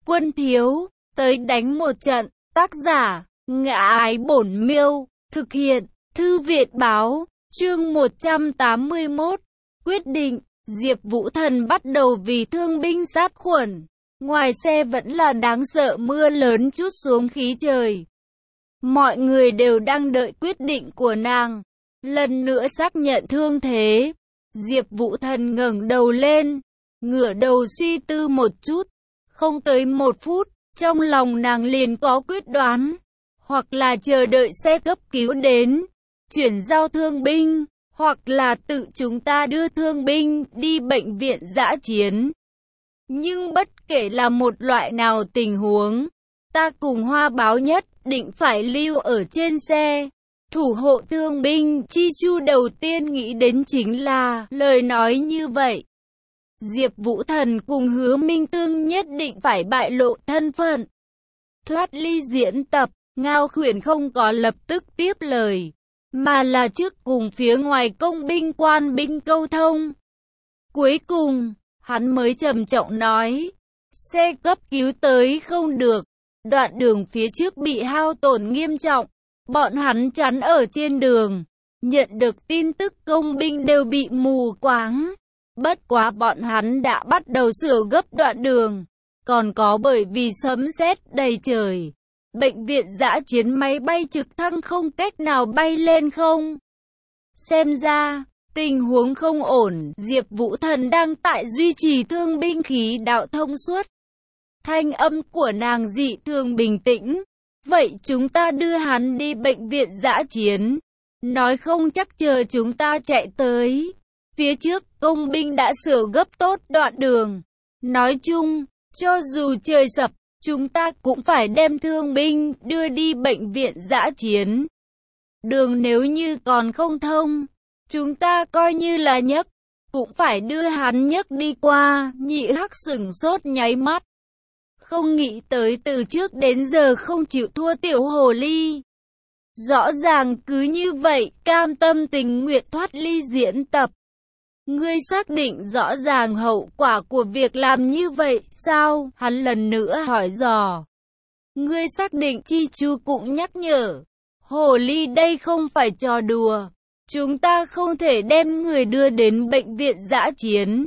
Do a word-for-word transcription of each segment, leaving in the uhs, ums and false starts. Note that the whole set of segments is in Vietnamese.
Quân thiếu, tới đánh một trận. Tác giả, Ngã Ái Bổn Miêu. Thực hiện, Thư viện báo. Chương một trăm tám mươi mốt. Quyết định, Diệp Vũ Thần bắt đầu vì thương binh sát khuẩn. Ngoài xe vẫn là đáng sợ mưa lớn trút xuống khí trời. Mọi người đều đang đợi quyết định của nàng. Lần nữa xác nhận thương thế. Diệp Vũ Thần ngẩng đầu lên, ngửa đầu suy tư một chút. Không tới một phút, trong lòng nàng liền có quyết đoán. Hoặc là chờ đợi xe cấp cứu đến, chuyển giao thương binh, hoặc là tự chúng ta đưa thương binh đi bệnh viện dã chiến. Nhưng bất kể là một loại nào tình huống, ta cùng Hoa Báo nhất định phải lưu ở trên xe, thủ hộ thương binh. Chi Chu đầu tiên nghĩ đến chính là lời nói như vậy. Diệp Vũ Thần cùng Hứa Minh Tương nhất định phải bại lộ thân phận. Thoát ly diễn tập, Ngao Khuyển không có lập tức tiếp lời, mà là trước cùng phía ngoài công binh quan binh câu thông. Cuối cùng, hắn mới trầm trọng nói, xe cấp cứu tới không được, đoạn đường phía trước bị hao tổn nghiêm trọng, bọn hắn chắn ở trên đường, nhận được tin tức công binh đều bị mù quáng. Bất quá bọn hắn đã bắt đầu sửa gấp đoạn đường, còn có bởi vì sấm sét đầy trời, bệnh viện dã chiến máy bay trực thăng không cách nào bay lên không. Xem ra, tình huống không ổn. Diệp Vũ Thần đang tại duy trì thương binh khí đạo thông suốt. Thanh âm của nàng dị thường bình tĩnh. Vậy chúng ta đưa hắn đi bệnh viện dã chiến. Nói không chắc chờ chúng ta chạy tới. Phía trước, công binh đã sửa gấp tốt đoạn đường. Nói chung, cho dù trời sập, chúng ta cũng phải đem thương binh đưa đi bệnh viện dã chiến. Đường nếu như còn không thông, chúng ta coi như là nhấc, cũng phải đưa hắn nhấc đi qua. Nhị Hắc sửng sốt nháy mắt. Không nghĩ tới từ trước đến giờ không chịu thua tiểu hồ ly. Rõ ràng cứ như vậy, cam tâm tình nguyện thoát ly diễn tập. Ngươi xác định rõ ràng hậu quả của việc làm như vậy, sao? Hắn lần nữa hỏi dò. Ngươi xác định? Chi Chu cũng nhắc nhở. Hồ ly đây không phải trò đùa. Chúng ta không thể đem người đưa đến bệnh viện dã chiến.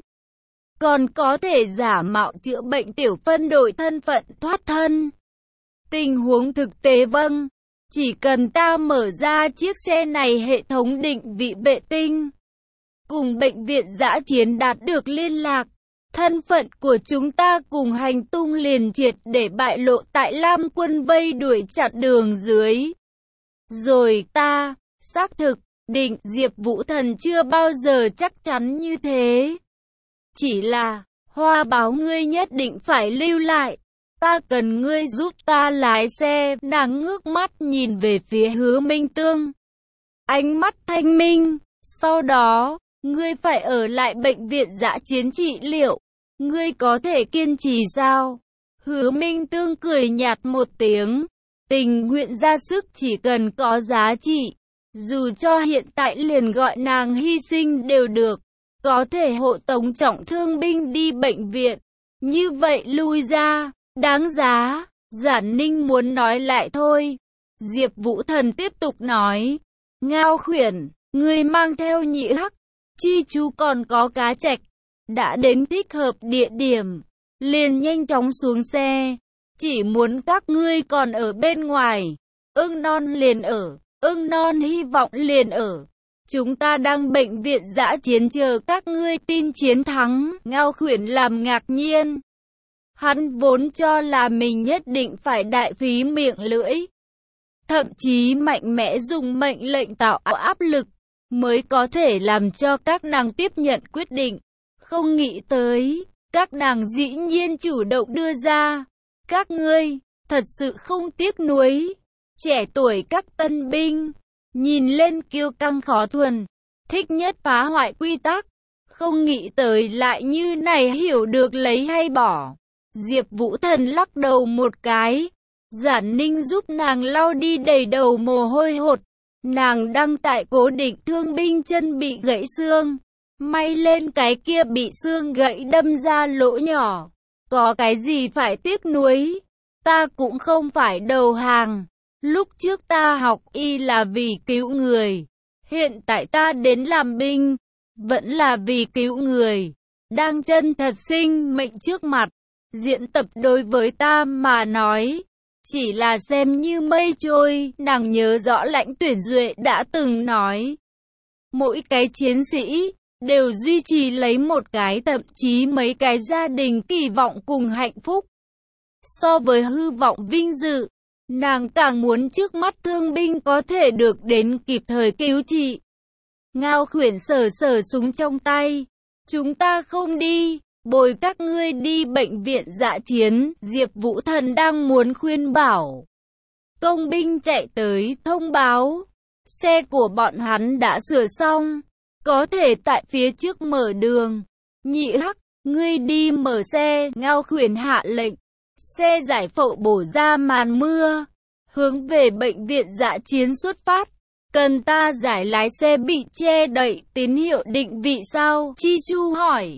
Còn có thể giả mạo chữa bệnh tiểu phân đội thân phận thoát thân. Tình huống thực tế vâng. Chỉ cần ta mở ra chiếc xe này hệ thống định vị vệ tinh, cùng bệnh viện dã chiến đạt được liên lạc, thân phận của chúng ta cùng hành tung liền triệt để bại lộ tại Lam quân vây đuổi chặn đường dưới. Rồi ta, xác thực, định. Diệp Vũ Thần chưa bao giờ chắc chắn như thế. Chỉ là, Hoa Báo ngươi nhất định phải lưu lại. Ta cần ngươi giúp ta lái xe. Nàng ngước mắt nhìn về phía Hứa Minh Tương. Ánh mắt thanh minh. Sau đó, ngươi phải ở lại bệnh viện dã chiến trị liệu. Ngươi có thể kiên trì sao? Hứa Minh Tương cười nhạt một tiếng. Tình nguyện ra sức chỉ cần có giá trị. Dù cho hiện tại liền gọi nàng hy sinh đều được. Có thể hộ tống trọng thương binh đi bệnh viện. Như vậy lui ra, đáng giá. Giản Ninh muốn nói lại thôi. Diệp Vũ Thần tiếp tục nói. Ngao Khuyển, ngươi mang theo Nhị Hắc, Chi Chu còn có Cá Trạch. Đã đến thích hợp địa điểm, liền nhanh chóng xuống xe. Chỉ muốn các ngươi còn ở bên ngoài. Ưng Non liền ở, Ưng Non hy vọng liền ở. Chúng ta đang bệnh viện dã chiến chờ các ngươi tin chiến thắng. Ngao Khuyển làm ngạc nhiên. Hắn vốn cho là mình nhất định phải đại phí miệng lưỡi, thậm chí mạnh mẽ dùng mệnh lệnh tạo áp lực, mới có thể làm cho các nàng tiếp nhận quyết định. Không nghĩ tới, các nàng dĩ nhiên chủ động đưa ra. Các ngươi, thật sự không tiếc nuối. Trẻ tuổi các tân binh, nhìn lên kiêu căng khó thuần, thích nhất phá hoại quy tắc. Không nghĩ tới lại như này hiểu được lấy hay bỏ. Diệp Vũ Thần lắc đầu một cái. Giản Ninh giúp nàng lau đi đầy đầu mồ hôi hột. Nàng đang tại cố định thương binh chân bị gãy xương. May lên cái kia bị xương gãy đâm ra lỗ nhỏ. có cái gì phải tiếc nuối. Ta cũng không phải đầu hàng. Lúc trước ta học y là vì cứu người. Hiện tại ta đến làm binh, vẫn là vì cứu người. Đang chân thật sinh mệnh trước mặt. Diễn tập đối với ta mà nói, chỉ là xem như mây trôi. Nàng nhớ rõ Lãnh Tuyển Duệ đã từng nói, mỗi cái chiến sĩ đều duy trì lấy một cái, thậm chí mấy cái gia đình kỳ vọng cùng hạnh phúc. So với hư vọng vinh dự, nàng càng muốn trước mắt thương binh có thể được đến kịp thời cứu trị. Ngao Khuyển sờ sờ súng trong tay. Chúng ta không đi, bồi các ngươi đi bệnh viện dã chiến. Diệp Vũ Thần đang muốn khuyên bảo. Công binh chạy tới thông báo, xe của bọn hắn đã sửa xong, có thể tại phía trước mở đường. Nhị Hắc, ngươi đi mở xe. Ngao Khuyển hạ lệnh. Xe giải phẫu bổ ra màn mưa, hướng về bệnh viện dã chiến xuất phát. Cần ta giải lái xe bị che đậy tín hiệu định vị sao? Chi Chu hỏi.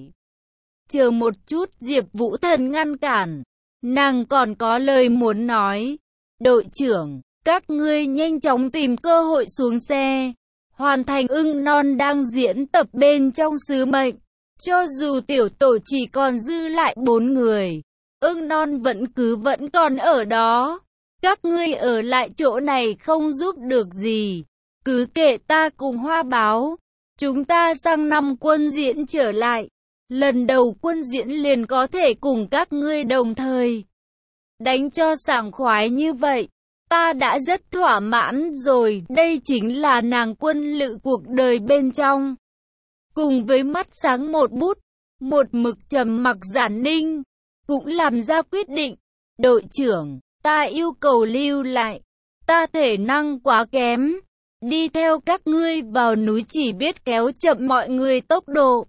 Chờ một chút, Diệp Vũ Thần ngăn cản. Nàng còn có lời muốn nói. Đội trưởng, các ngươi nhanh chóng tìm cơ hội xuống xe, hoàn thành ưng non đang diễn tập bên trong sứ mệnh. Cho dù tiểu tổ chỉ còn dư lại bốn người, ưng non vẫn cứ vẫn còn ở đó. Các ngươi ở lại chỗ này không giúp được gì. Cứ kệ ta cùng Hoa Báo. Chúng ta sang năm quân diễn trở lại. Lần đầu quân diễn liền có thể cùng các ngươi đồng thời. Đánh cho sảng khoái như vậy. Ta đã rất thỏa mãn rồi. Đây chính là nàng quân lự cuộc đời bên trong. Cùng với mắt sáng một bút, một mực trầm mặc Giản Ninh cũng làm ra quyết định. Đội trưởng, ta yêu cầu lưu lại. Ta thể năng quá kém. Đi theo các ngươi vào núi chỉ biết kéo chậm mọi người tốc độ.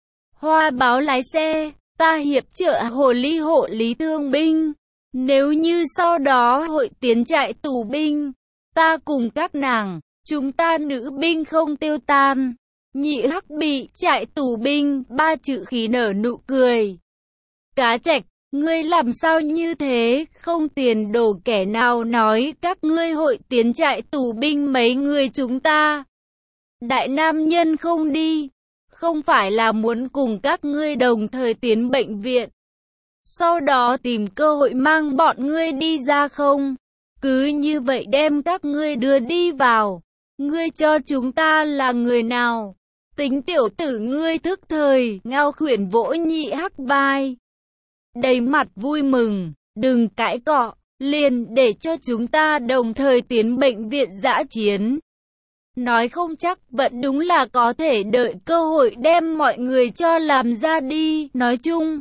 Hoa Báo lái xe, ta hiệp trợ hồ ly hộ lý thương binh. Nếu như sau đó hội tiến trại tù binh, ta cùng các nàng, chúng ta nữ binh không tiêu tan. Nhị Hắc bị trại tù binh, ba chữ khí nở nụ cười. Cá Trạch, ngươi làm sao như thế, không tiền đồ kẻ nào nói các ngươi hội tiến trại tù binh mấy người chúng ta. Đại nam nhân không đi, không phải là muốn cùng các ngươi đồng thời tiến bệnh viện, sau đó tìm cơ hội mang bọn ngươi đi ra không? Cứ như vậy đem các ngươi đưa đi vào. Ngươi cho chúng ta là người nào? Tính tiểu tử ngươi thức thời. Ngao Khuyển vỗ Nhị Hắc vai, đầy mặt vui mừng. Đừng cãi cọ, liền để cho chúng ta đồng thời tiến bệnh viện dã chiến. Nói không chắc vẫn đúng là có thể đợi cơ hội đem mọi người cho làm ra đi. Nói chung,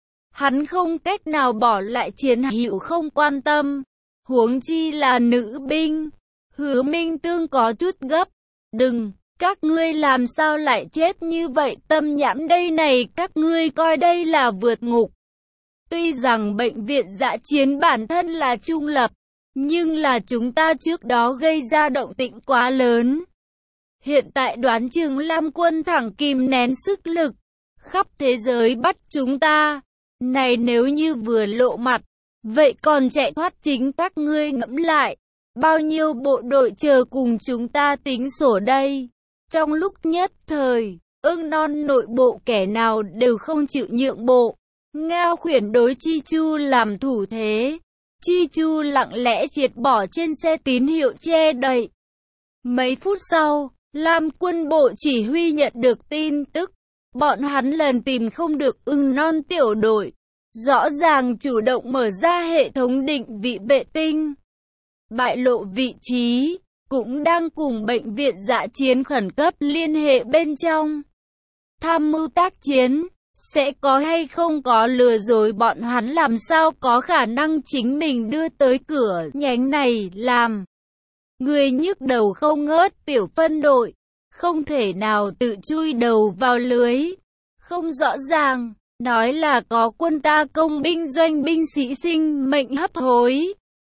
hắn không cách nào bỏ lại Chiến Hữu không quan tâm, huống chi là nữ binh. Hứa Minh Tương có chút gấp. Đừng, các ngươi làm sao lại chết như vậy? Tâm nhãn đây này, các ngươi coi đây là vượt ngục. Tuy rằng bệnh viện dã chiến bản thân là trung lập, nhưng là chúng ta trước đó gây ra động tĩnh quá lớn. Hiện tại đoán chừng Lam quân thẳng kìm nén sức lực, khắp thế giới bắt chúng ta. Này nếu như vừa lộ mặt, vậy còn chạy thoát chính các ngươi ngẫm lại. Bao nhiêu bộ đội chờ cùng chúng ta tính sổ đây. Trong lúc nhất thời, ưng non nội bộ kẻ nào đều không chịu nhượng bộ. Ngao Khuyển đối Chi Chu làm thủ thế. Chi Chu lặng lẽ triệt bỏ trên xe tín hiệu che đậy. Mấy phút sau, Lam quân bộ chỉ huy nhận được tin tức. Bọn hắn lần tìm không được ưng non tiểu đội. Rõ ràng chủ động mở ra hệ thống định vị vệ tinh, bại lộ vị trí, cũng đang cùng bệnh viện dã chiến khẩn cấp liên hệ bên trong. Tham mưu tác chiến, sẽ có hay không có lừa dối bọn hắn, làm sao có khả năng chính mình đưa tới cửa nhánh này làm. Người nhức đầu không ngớt. Tiểu phân đội, không thể nào tự chui đầu vào lưới. Không rõ ràng, nói là có quân ta công binh doanh binh sĩ sinh mệnh hấp hối.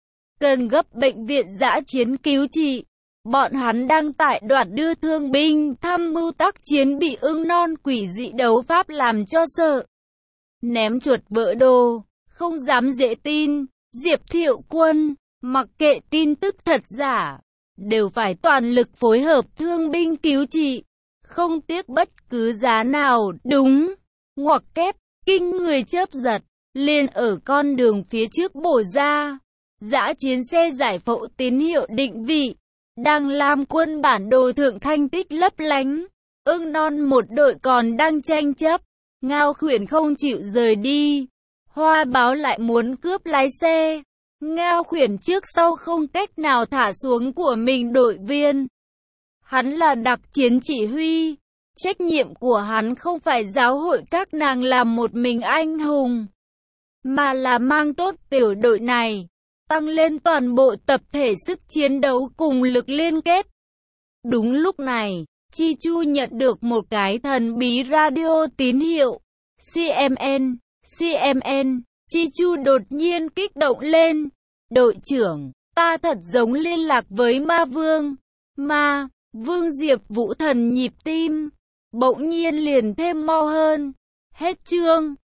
Cần gấp bệnh viện dã chiến cứu trị. Bọn hắn đang tại đoạn đưa thương binh, tham mưu tác chiến bị ưng non quỷ dị đấu pháp làm cho sợ. ném chuột vỡ đồ, không dám dễ tin. Diệp Thiệu Quân, mặc kệ tin tức thật giả, đều phải toàn lực phối hợp thương binh cứu trị, không tiếc bất cứ giá nào. Đúng, ngoặc kép, kinh người chớp giật, liền ở con đường phía trước bổ ra. Dã chiến xe giải phẫu tín hiệu định vị, đang làm quân bản đồ thượng thanh tích lấp lánh. Ưng non một đội còn đang tranh chấp, Ngao Khuyển không chịu rời đi. Hoa Báo lại muốn cướp lái xe. Ngao Khuyển trước sau không cách nào thả xuống của mình đội viên. Hắn là đặc chiến chỉ huy. Trách nhiệm của hắn không phải giáo hội các nàng làm một mình anh hùng, mà là mang tốt tiểu đội này, tăng lên toàn bộ tập thể sức chiến đấu cùng lực liên kết. Đúng lúc này, Chi Chu nhận được một cái thần bí radio tín hiệu. xê em en, xê em en, Chi Chu đột nhiên kích động lên. Đội trưởng, ta thật giống liên lạc với ma vương. Ma, vương Diệp Vũ Thần nhịp tim bỗng nhiên liền thêm mau hơn. Hết chương.